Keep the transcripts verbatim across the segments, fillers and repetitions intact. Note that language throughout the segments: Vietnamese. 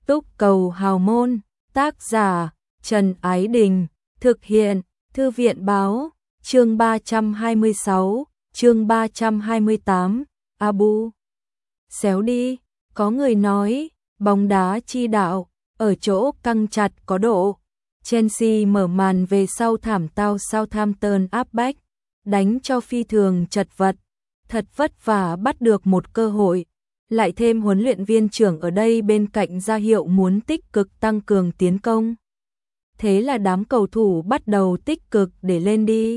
Túc cầu hào môn, tác giả Trần Ái Đình, thực hiện Thư viện Báo, chương ba trăm hai mươi sáu, chương ba trăm hai mươi tám, Abu. Xéo đi, có người nói, bóng đá chi đạo, ở chỗ căng chặt có độ. Chelsea mở màn về sau thảm tao Southampton áp bách, đánh cho phi thường chật vật, thật vất vả bắt được một cơ hội. Lại thêm huấn luyện viên trưởng ở đây bên cạnh ra hiệu muốn tích cực tăng cường tiến công. Thế là đám cầu thủ bắt đầu tích cực để lên đi.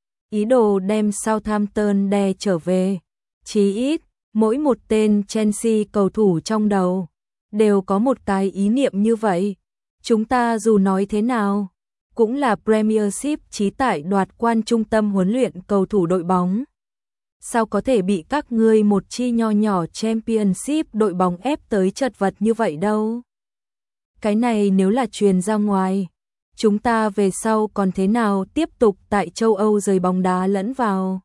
Ý đồ đem Southampton đè trở về. Chí ít, mỗi một tên Chelsea cầu thủ trong đầu đều có một cái ý niệm như vậy. Chúng ta dù nói thế nào, cũng là Premiership chí tại đoạt quan trung tâm huấn luyện cầu thủ đội bóng. Sao có thể bị các ngươi một chi nho nhỏ Championship đội bóng ép tới chật vật như vậy đâu. Cái này nếu là truyền ra ngoài, chúng ta về sau còn thế nào tiếp tục tại châu Âu rời bóng đá lẫn vào.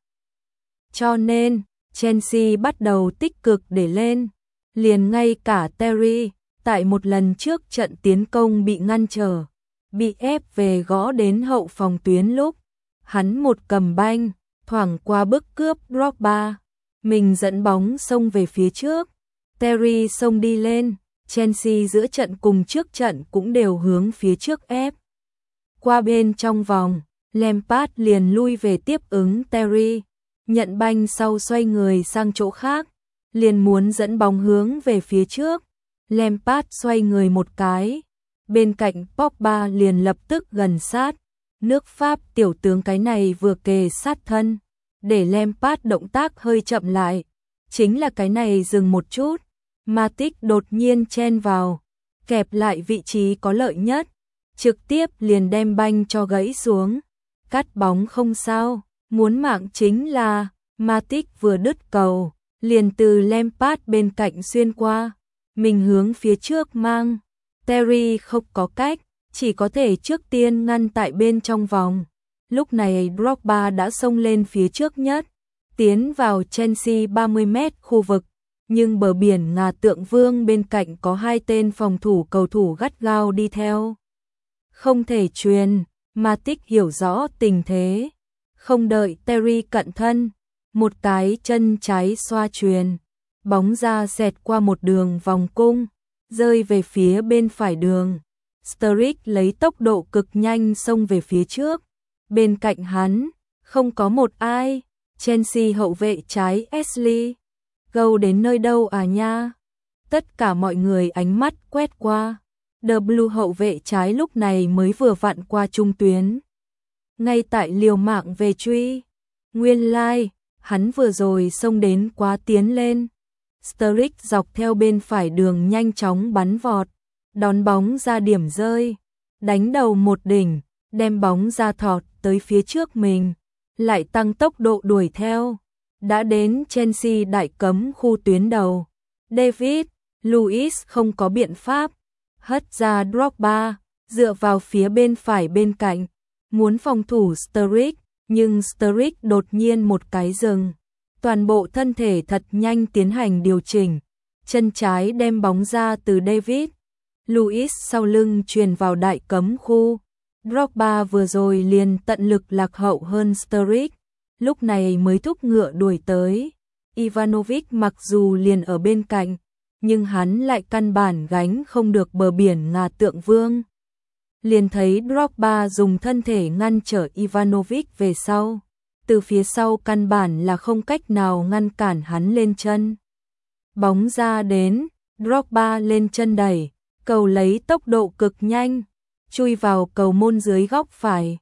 Cho nên, Chelsea bắt đầu tích cực để lên, liền ngay cả Terry, tại một lần trước trận tiến công bị ngăn trở, bị ép về gõ đến hậu phòng tuyến lúc, hắn một cầm banh, thoảng qua bức cướp Drogba, mình dẫn bóng xông về phía trước, Terry xông đi lên, Chelsea giữa trận cùng trước trận cũng đều hướng phía trước ép. Qua bên trong vòng, Lampard liền lui về tiếp ứng Terry, nhận banh sau xoay người sang chỗ khác, liền muốn dẫn bóng hướng về phía trước. Lampard xoay người một cái, bên cạnh Pogba liền lập tức gần sát. Nước Pháp tiểu tướng cái này vừa kề sát thân, để Lampard động tác hơi chậm lại. Chính là cái này dừng một chút, Matic đột nhiên chen vào, kẹp lại vị trí có lợi nhất, trực tiếp liền đem banh cho gãy xuống. Cắt bóng không sao, muốn mạng chính là Matic vừa đứt cầu, liền từ Lampard bên cạnh xuyên qua, mình hướng phía trước mang. Terry không có cách, chỉ có thể trước tiên ngăn tại bên trong vòng. Lúc này Drogba đã xông lên phía trước nhất, tiến vào Chelsea ba mươi mét khu vực, nhưng bờ biển Ngà Tượng Vương bên cạnh có hai tên phòng thủ cầu thủ gắt gao đi theo. Không thể truyền, Matic hiểu rõ tình thế, không đợi Terry cận thân, một cái chân trái xoa truyền, bóng ra xẹt qua một đường vòng cung, rơi về phía bên phải đường. Sturridge lấy tốc độ cực nhanh xông về phía trước, bên cạnh hắn không có một ai. Chelsea hậu vệ trái Ashley Gâu đến nơi đâu à nha. Tất cả mọi người ánh mắt quét qua, The Blue hậu vệ trái lúc này mới vừa vặn qua trung tuyến, ngay tại liều mạng về truy. Nguyên lai like, hắn vừa rồi xông đến quá tiến lên. Sturridge dọc theo bên phải đường nhanh chóng bắn vọt, đón bóng ra điểm rơi, đánh đầu một đỉnh, đem bóng ra thọt tới phía trước mình, lại tăng tốc độ đuổi theo. Đã đến Chelsea đại cấm khu tuyến đầu, David Luiz không có biện pháp, hất ra Drogba, dựa vào phía bên phải bên cạnh, muốn phòng thủ Sturridge, nhưng Sturridge đột nhiên một cái dừng, toàn bộ thân thể thật nhanh tiến hành điều chỉnh, chân trái đem bóng ra từ David Luiz sau lưng truyền vào đại cấm khu. Drogba vừa rồi liền tận lực lạc hậu hơn Sturridge, lúc này mới thúc ngựa đuổi tới. Ivanovic mặc dù liền ở bên cạnh, nhưng hắn lại căn bản gánh không được bờ biển Ngà Tượng Vương. Liền thấy Drogba dùng thân thể ngăn trở Ivanovic về sau, từ phía sau căn bản là không cách nào ngăn cản hắn lên chân. Bóng ra đến, Drogba lên chân đẩy, cầu lấy tốc độ cực nhanh, chui vào cầu môn dưới góc phải.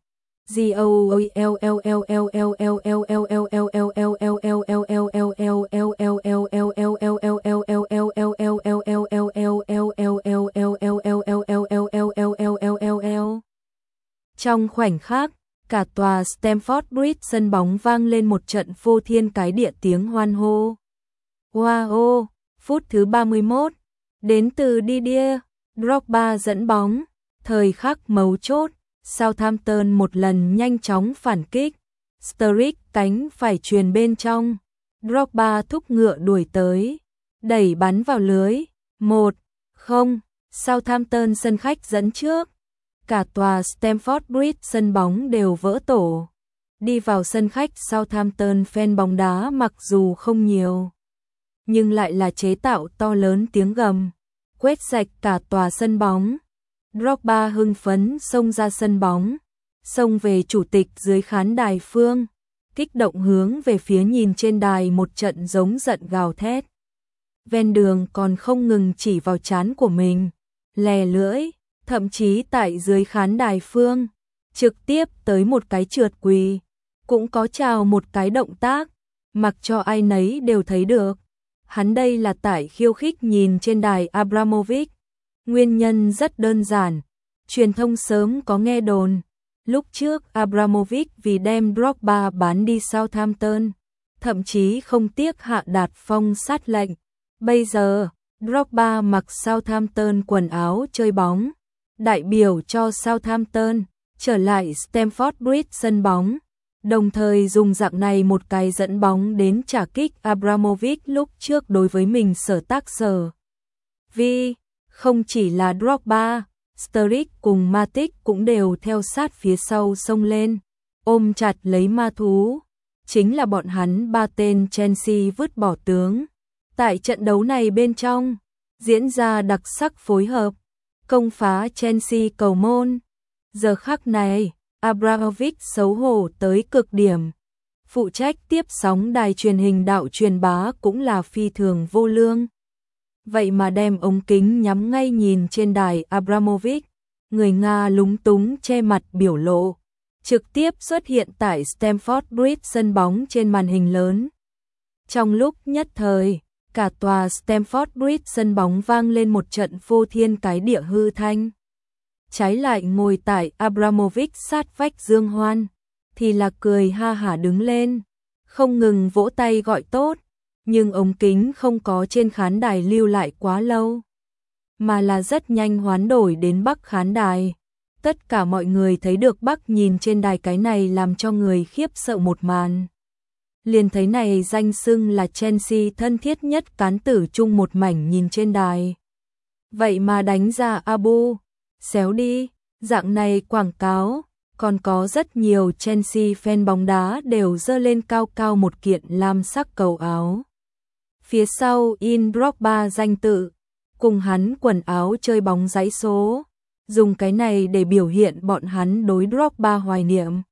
Trong khoảnh khắc, cả tòa Stamford Bridge sân bóng vang lên một trận phô thiên cái địa tiếng hoan hô. Wow, phút thứ ba mươi mốt, đến từ Didier Drogba dẫn bóng, thời khắc mấu chốt, Southampton một lần nhanh chóng phản kích, Sturridge cánh phải truyền bên trong, Drogba thúc ngựa đuổi tới, đẩy bắn vào lưới, một không, Southampton sân khách dẫn trước. Cả tòa Stamford Bridge sân bóng đều vỡ tổ. Đi vào sân khách Southampton fan bóng đá mặc dù không nhiều, nhưng lại là chế tạo to lớn tiếng gầm, quét sạch cả tòa sân bóng. Drogba hưng phấn xông ra sân bóng, xông về chủ tịch dưới khán đài phương, kích động hướng về phía nhìn trên đài một trận giống giận gào thét. Ven đường còn không ngừng chỉ vào trán của mình, lè lưỡi, thậm chí tại dưới khán đài phương, trực tiếp tới một cái trượt quỳ, cũng có chào một cái động tác, mặc cho ai nấy đều thấy được. Hắn đây là tại khiêu khích nhìn trên đài Abramovich. Nguyên nhân rất đơn giản, truyền thông sớm có nghe đồn, lúc trước Abramovich vì đem Drogba bán đi Southampton, thậm chí không tiếc hạ đạt phong sát lệnh. Bây giờ, Drogba mặc Southampton quần áo chơi bóng, đại biểu cho Southampton, trở lại Stamford Bridge sân bóng, đồng thời dùng dạng này một cái dẫn bóng đến trả kích Abramovich lúc trước đối với mình sở tác sở. Vì, không chỉ là Drogba, Sturridge cùng Matic cũng đều theo sát phía sau xông lên, ôm chặt lấy ma thú, chính là bọn hắn ba tên Chelsea vứt bỏ tướng. Tại trận đấu này bên trong, diễn ra đặc sắc phối hợp, công phá Chelsea cầu môn. Giờ khắc này, Abramovich xấu hổ tới cực điểm. Phụ trách tiếp sóng đài truyền hình đạo truyền bá cũng là phi thường vô lương. Vậy mà đem ống kính nhắm ngay nhìn trên đài Abramovich, người Nga lúng túng che mặt biểu lộ, trực tiếp xuất hiện tại Stamford Bridge sân bóng trên màn hình lớn. Trong lúc nhất thời, cả tòa Stamford Bridge sân bóng vang lên một trận phô thiên cái địa hư thanh. Trái lại ngồi tại Abramovich sát vách Dương Hoan, thì là cười ha hả đứng lên, không ngừng vỗ tay gọi tốt, nhưng ống kính không có trên khán đài lưu lại quá lâu, mà là rất nhanh hoán đổi đến bắc khán đài. Tất cả mọi người thấy được bắc nhìn trên đài cái này làm cho người khiếp sợ một màn. Liền thấy này danh xưng là Chelsea thân thiết nhất cán tử chung một mảnh nhìn trên đài. Vậy mà đánh ra Abu, xéo đi, dạng này quảng cáo, còn có rất nhiều Chelsea fan bóng đá đều dơ lên cao cao một kiện lam sắc cầu áo. Phía sau in Drogba danh tự, cùng hắn quần áo chơi bóng dãy số, dùng cái này để biểu hiện bọn hắn đối Drogba hoài niệm.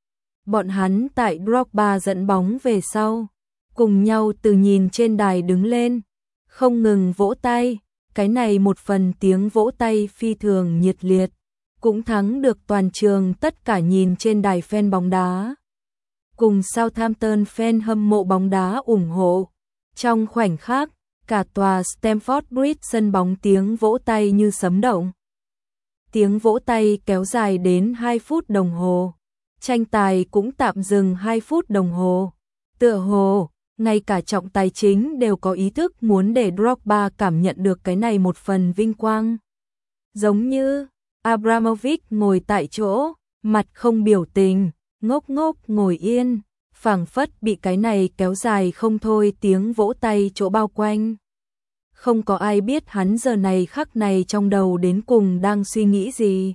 Bọn hắn tại Drogba dẫn bóng về sau, cùng nhau từ nhìn trên đài đứng lên, không ngừng vỗ tay, cái này một phần tiếng vỗ tay phi thường nhiệt liệt, cũng thắng được toàn trường tất cả nhìn trên đài fan bóng đá. Cùng Southampton fan hâm mộ bóng đá ủng hộ. Trong khoảnh khắc, cả tòa Stamford Bridge sân bóng tiếng vỗ tay như sấm động. Tiếng vỗ tay kéo dài đến hai phút đồng hồ. Tranh tài cũng tạm dừng hai phút đồng hồ. Tựa hồ, ngay cả trọng tài chính đều có ý thức muốn để Drogba cảm nhận được cái này một phần vinh quang. Giống như Abramovich ngồi tại chỗ, mặt không biểu tình, ngốc ngốc ngồi yên, phảng phất bị cái này kéo dài không thôi tiếng vỗ tay chỗ bao quanh. Không có ai biết hắn giờ này khắc này trong đầu đến cùng đang suy nghĩ gì.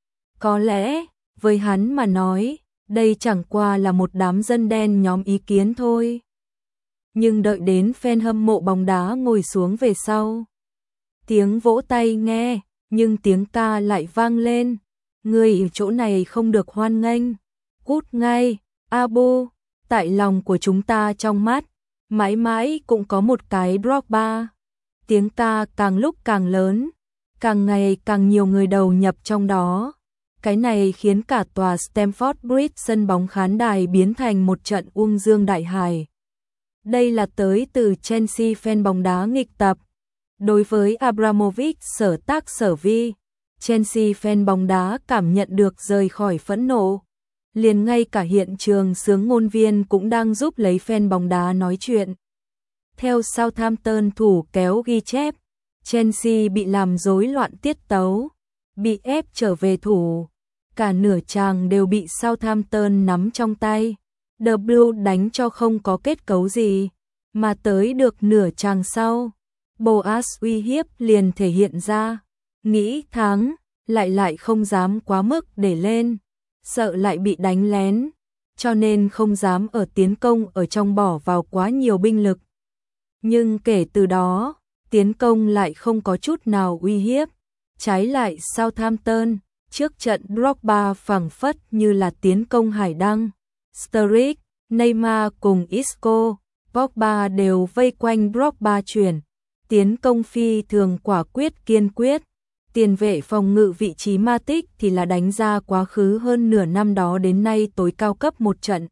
Có lẽ, với hắn mà nói, đây chẳng qua là một đám dân đen nhóm ý kiến thôi. Nhưng đợi đến fan hâm mộ bóng đá ngồi xuống về sau. Tiếng vỗ tay nghe, nhưng tiếng ca lại vang lên. Người ở chỗ này không được hoan nghênh. Cút ngay, Abu, tại lòng của chúng ta trong mắt, mãi mãi cũng có một cái Drogba. Tiếng ca càng lúc càng lớn, càng ngày càng nhiều người đầu nhập trong đó. Cái này khiến cả tòa Stamford Bridge sân bóng khán đài biến thành một trận uông dương đại hải. Đây là tới từ Chelsea fan bóng đá nghịch tập. Đối với Abramovich sở tác sở vi, Chelsea fan bóng đá cảm nhận được rời khỏi phẫn nộ. Liền ngay cả hiện trường xướng ngôn viên cũng đang giúp lấy fan bóng đá nói chuyện. Theo Southampton thủ kéo ghi chép, Chelsea bị làm rối loạn tiết tấu, bị ép trở về thủ. Cả nửa chàng đều bị Southampton nắm trong tay. The Blue đánh cho không có kết cấu gì, mà tới được nửa chàng sau, Boas uy hiếp liền thể hiện ra. nghĩ thắng, lại lại không dám quá mức để lên, sợ lại bị đánh lén, cho nên không dám ở tiến công ở trong bỏ vào quá nhiều binh lực. Nhưng kể từ đó, tiến công lại không có chút nào uy hiếp, trái lại Southampton, trước trận Drogba phảng phất như là tiến công hải đăng, Sturridge, Neymar cùng Isco, Pogba đều vây quanh Drogba chuyển, tiến công phi thường quả quyết kiên quyết. Tiền vệ phòng ngự vị trí Matic thì là đánh ra quá khứ hơn nửa năm đó đến nay tối cao cấp một trận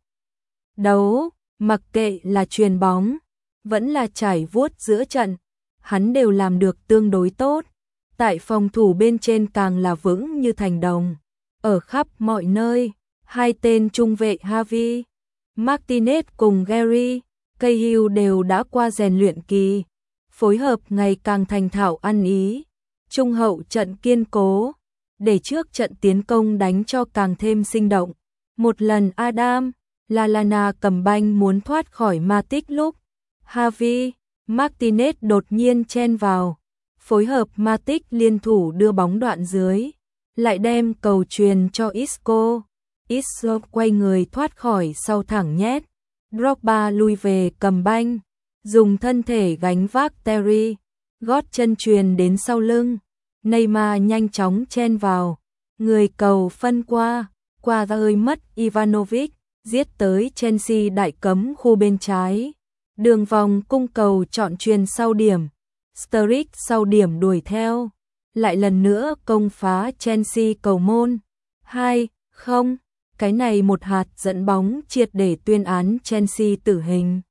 đấu, mặc kệ là chuyền bóng, vẫn là trải vuốt giữa trận, hắn đều làm được tương đối tốt. Tại phòng thủ bên trên càng là vững như thành đồng, ở khắp mọi nơi, hai tên trung vệ Javi, Martinez cùng Gary, Cahill đều đã qua rèn luyện kỳ, phối hợp ngày càng thành thạo ăn ý. Trung hậu trận kiên cố, để trước trận tiến công đánh cho càng thêm sinh động. Một lần Adam, Lallana cầm banh muốn thoát khỏi Matic lúc Javi, Martinez đột nhiên chen vào, phối hợp Matic liên thủ đưa bóng đoạn dưới, lại đem cầu truyền cho Isco. Isco quay người thoát khỏi sau thẳng nhét, Drogba lui về cầm banh, dùng thân thể gánh vác Terry. Gót chân truyền đến sau lưng, Neymar nhanh chóng chen vào, người cầu phân qua, qua rơi mất Ivanovic, giết tới Chelsea đại cấm khu bên trái. Đường vòng cung cầu chọn truyền sau điểm, Sturridge sau điểm đuổi theo, lại lần nữa công phá Chelsea cầu môn. hai không, cái này một hạt dẫn bóng triệt để tuyên án Chelsea tử hình.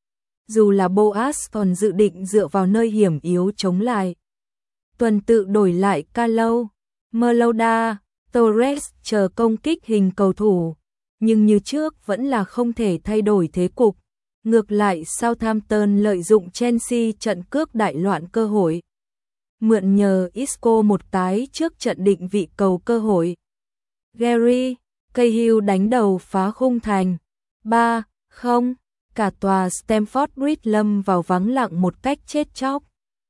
Dù là Boas còn dự định dựa vào nơi hiểm yếu chống lại. Tuần tự đổi lại Carlo, Merloda, Torres chờ công kích hình cầu thủ, nhưng như trước vẫn là không thể thay đổi thế cục. Ngược lại Southampton lợi dụng Chelsea trận cước đại loạn cơ hội. Mượn nhờ Isco một cái trước trận định vị cầu cơ hội. Gary, Cahill đánh đầu phá khung thành. ba không. Cả tòa Stamford Bridge lâm vào vắng lặng một cách chết chóc.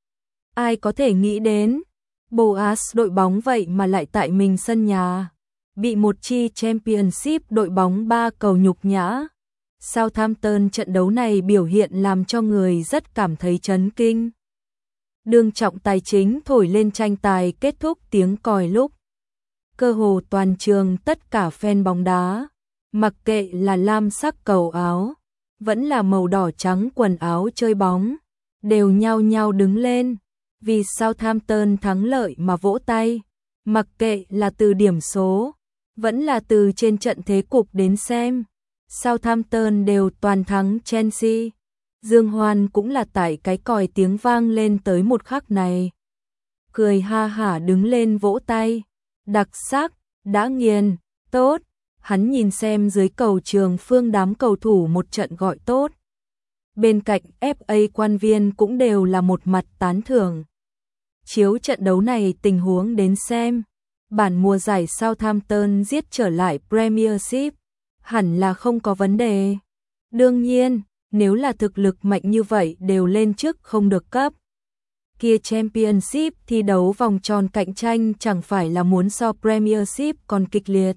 Ai có thể nghĩ đến, Boas đội bóng vậy mà lại tại mình sân nhà, bị một chi Championship đội bóng ba cầu nhục nhã. Southampton trận đấu này biểu hiện làm cho người rất cảm thấy chấn kinh. Đường trọng tài chính thổi lên tranh tài kết thúc tiếng còi lúc. Cơ hồ toàn trường tất cả fan bóng đá, mặc kệ là lam sắc cầu áo, vẫn là màu đỏ trắng quần áo chơi bóng, đều nhao nhao đứng lên, vì Southampton thắng lợi mà vỗ tay, mặc kệ là từ điểm số, vẫn là từ trên trận thế cục đến xem. Southampton đều toàn thắng Chelsea. Dương Hoan cũng là tại cái còi tiếng vang lên tới một khắc này. Cười ha hả đứng lên vỗ tay. Đặc sắc, đã nghiền, tốt. Hắn nhìn xem dưới cầu trường phương đám cầu thủ một trận gọi tốt. Bên cạnh ép a quan viên cũng đều là một mặt tán thưởng. Chiếu trận đấu này tình huống đến xem, bản mùa giải Southampton giết trở lại Premiership, hẳn là không có vấn đề. Đương nhiên, nếu là thực lực mạnh như vậy đều lên trước không được cấp. Kia Championship thi đấu vòng tròn cạnh tranh chẳng phải là muốn so Premiership còn kịch liệt.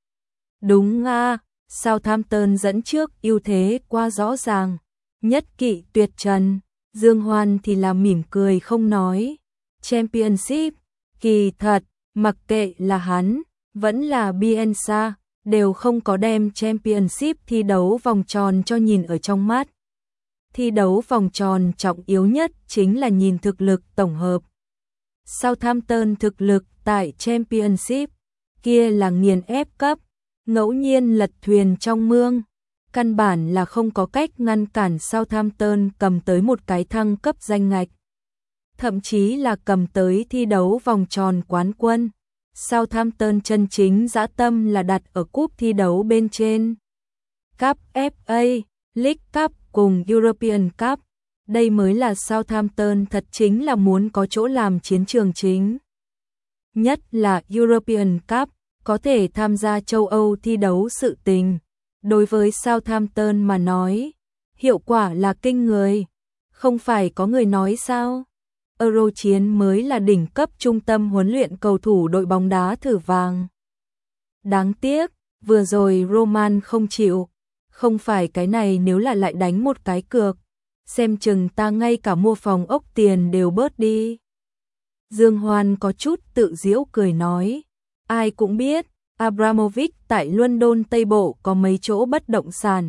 Đúng nga, Southampton dẫn trước ưu thế qua rõ ràng. Nhất kỵ tuyệt trần, Dương Hoan thì là mỉm cười không nói. Championship, kỳ thật, mặc kệ là hắn, vẫn là Bielsa, đều không có đem Championship thi đấu vòng tròn cho nhìn ở trong mắt. Thi đấu vòng tròn trọng yếu nhất chính là nhìn thực lực tổng hợp. Southampton thực lực tại Championship, kia là nghiền ép cấp, ngẫu nhiên lật thuyền trong mương. Căn bản là không có cách ngăn cản Southampton cầm tới một cái thăng cấp danh ngạch. Thậm chí là cầm tới thi đấu vòng tròn quán quân. Southampton chân chính dã tâm là đặt ở cúp thi đấu bên trên. Cup ép a, League Cup cùng European Cup. Đây mới là Southampton thật chính là muốn có chỗ làm chiến trường chính. Nhất là European Cup, có thể tham gia châu Âu thi đấu sự tình. Đối với Southampton mà nói, hiệu quả là kinh người. Không phải có người nói sao? Euro Chiến mới là đỉnh cấp trung tâm huấn luyện cầu thủ đội bóng đá thử vàng. Đáng tiếc, vừa rồi Roman không chịu, không phải cái này nếu là lại đánh một cái cược, xem chừng ta ngay cả mua phòng ốc tiền đều bớt đi. Dương Hoan có chút tự giễu cười nói, ai cũng biết, Abramovich tại London Tây Bộ có mấy chỗ bất động sản.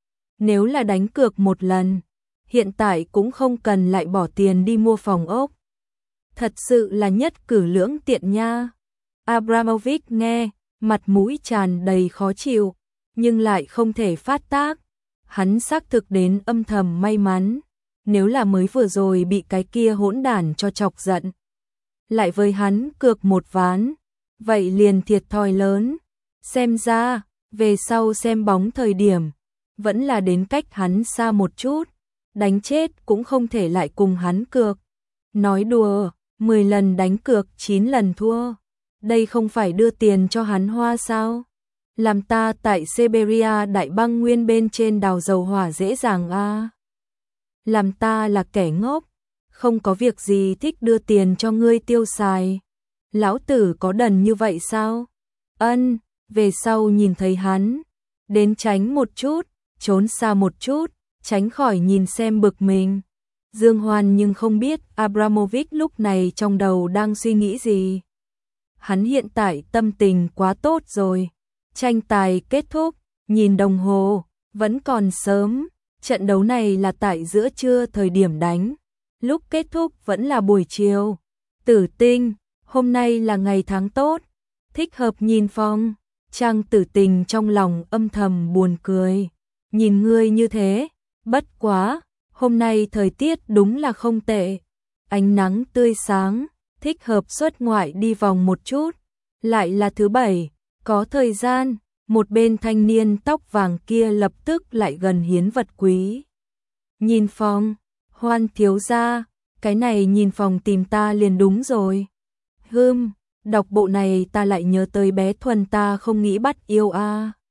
Nếu là đánh cược một lần, hiện tại cũng không cần lại bỏ tiền đi mua phòng ốc. Thật sự là nhất cử lưỡng tiện nha. Abramovich nghe, mặt mũi tràn đầy khó chịu, nhưng lại không thể phát tác. Hắn xác thực đến âm thầm may mắn, nếu là mới vừa rồi bị cái kia hỗn đản cho chọc giận. Lại với hắn cược một ván, vậy liền thiệt thòi lớn. Xem ra, về sau xem bóng thời điểm, vẫn là đến cách hắn xa một chút, đánh chết cũng không thể lại cùng hắn cược. Nói đùa, mười lần đánh cược chín lần thua, đây không phải đưa tiền cho hắn hoa sao? Làm ta tại Siberia đại băng nguyên bên trên đào dầu hỏa dễ dàng à? Làm ta là kẻ ngốc, không có việc gì thích đưa tiền cho ngươi tiêu xài. Lão tử có đần như vậy sao? Ân, về sau nhìn thấy hắn, đến tránh một chút, trốn xa một chút, tránh khỏi nhìn xem bực mình. Dương Hoan nhưng không biết Abramovich lúc này trong đầu đang suy nghĩ gì. Hắn hiện tại tâm tình quá tốt rồi. Tranh tài kết thúc, nhìn đồng hồ, vẫn còn sớm. Trận đấu này là tại giữa trưa thời điểm đánh, lúc kết thúc vẫn là buổi chiều. Tử Tinh, hôm nay là ngày tháng tốt, thích hợp nhìn phong. Trang Tử Tình trong lòng âm thầm buồn cười. Nhìn ngươi như thế, bất quá, hôm nay thời tiết đúng là không tệ. Ánh nắng tươi sáng, thích hợp xuất ngoại đi vòng một chút. Lại là thứ bảy, có thời gian, một bên thanh niên tóc vàng kia lập tức lại gần hiến vật quý. Nhìn phòng, Hoan thiếu gia, cái này nhìn phòng tìm ta liền đúng rồi. Hừm, đọc bộ này ta lại nhớ tới bé Thuần ta không nghĩ bắt yêu a. À.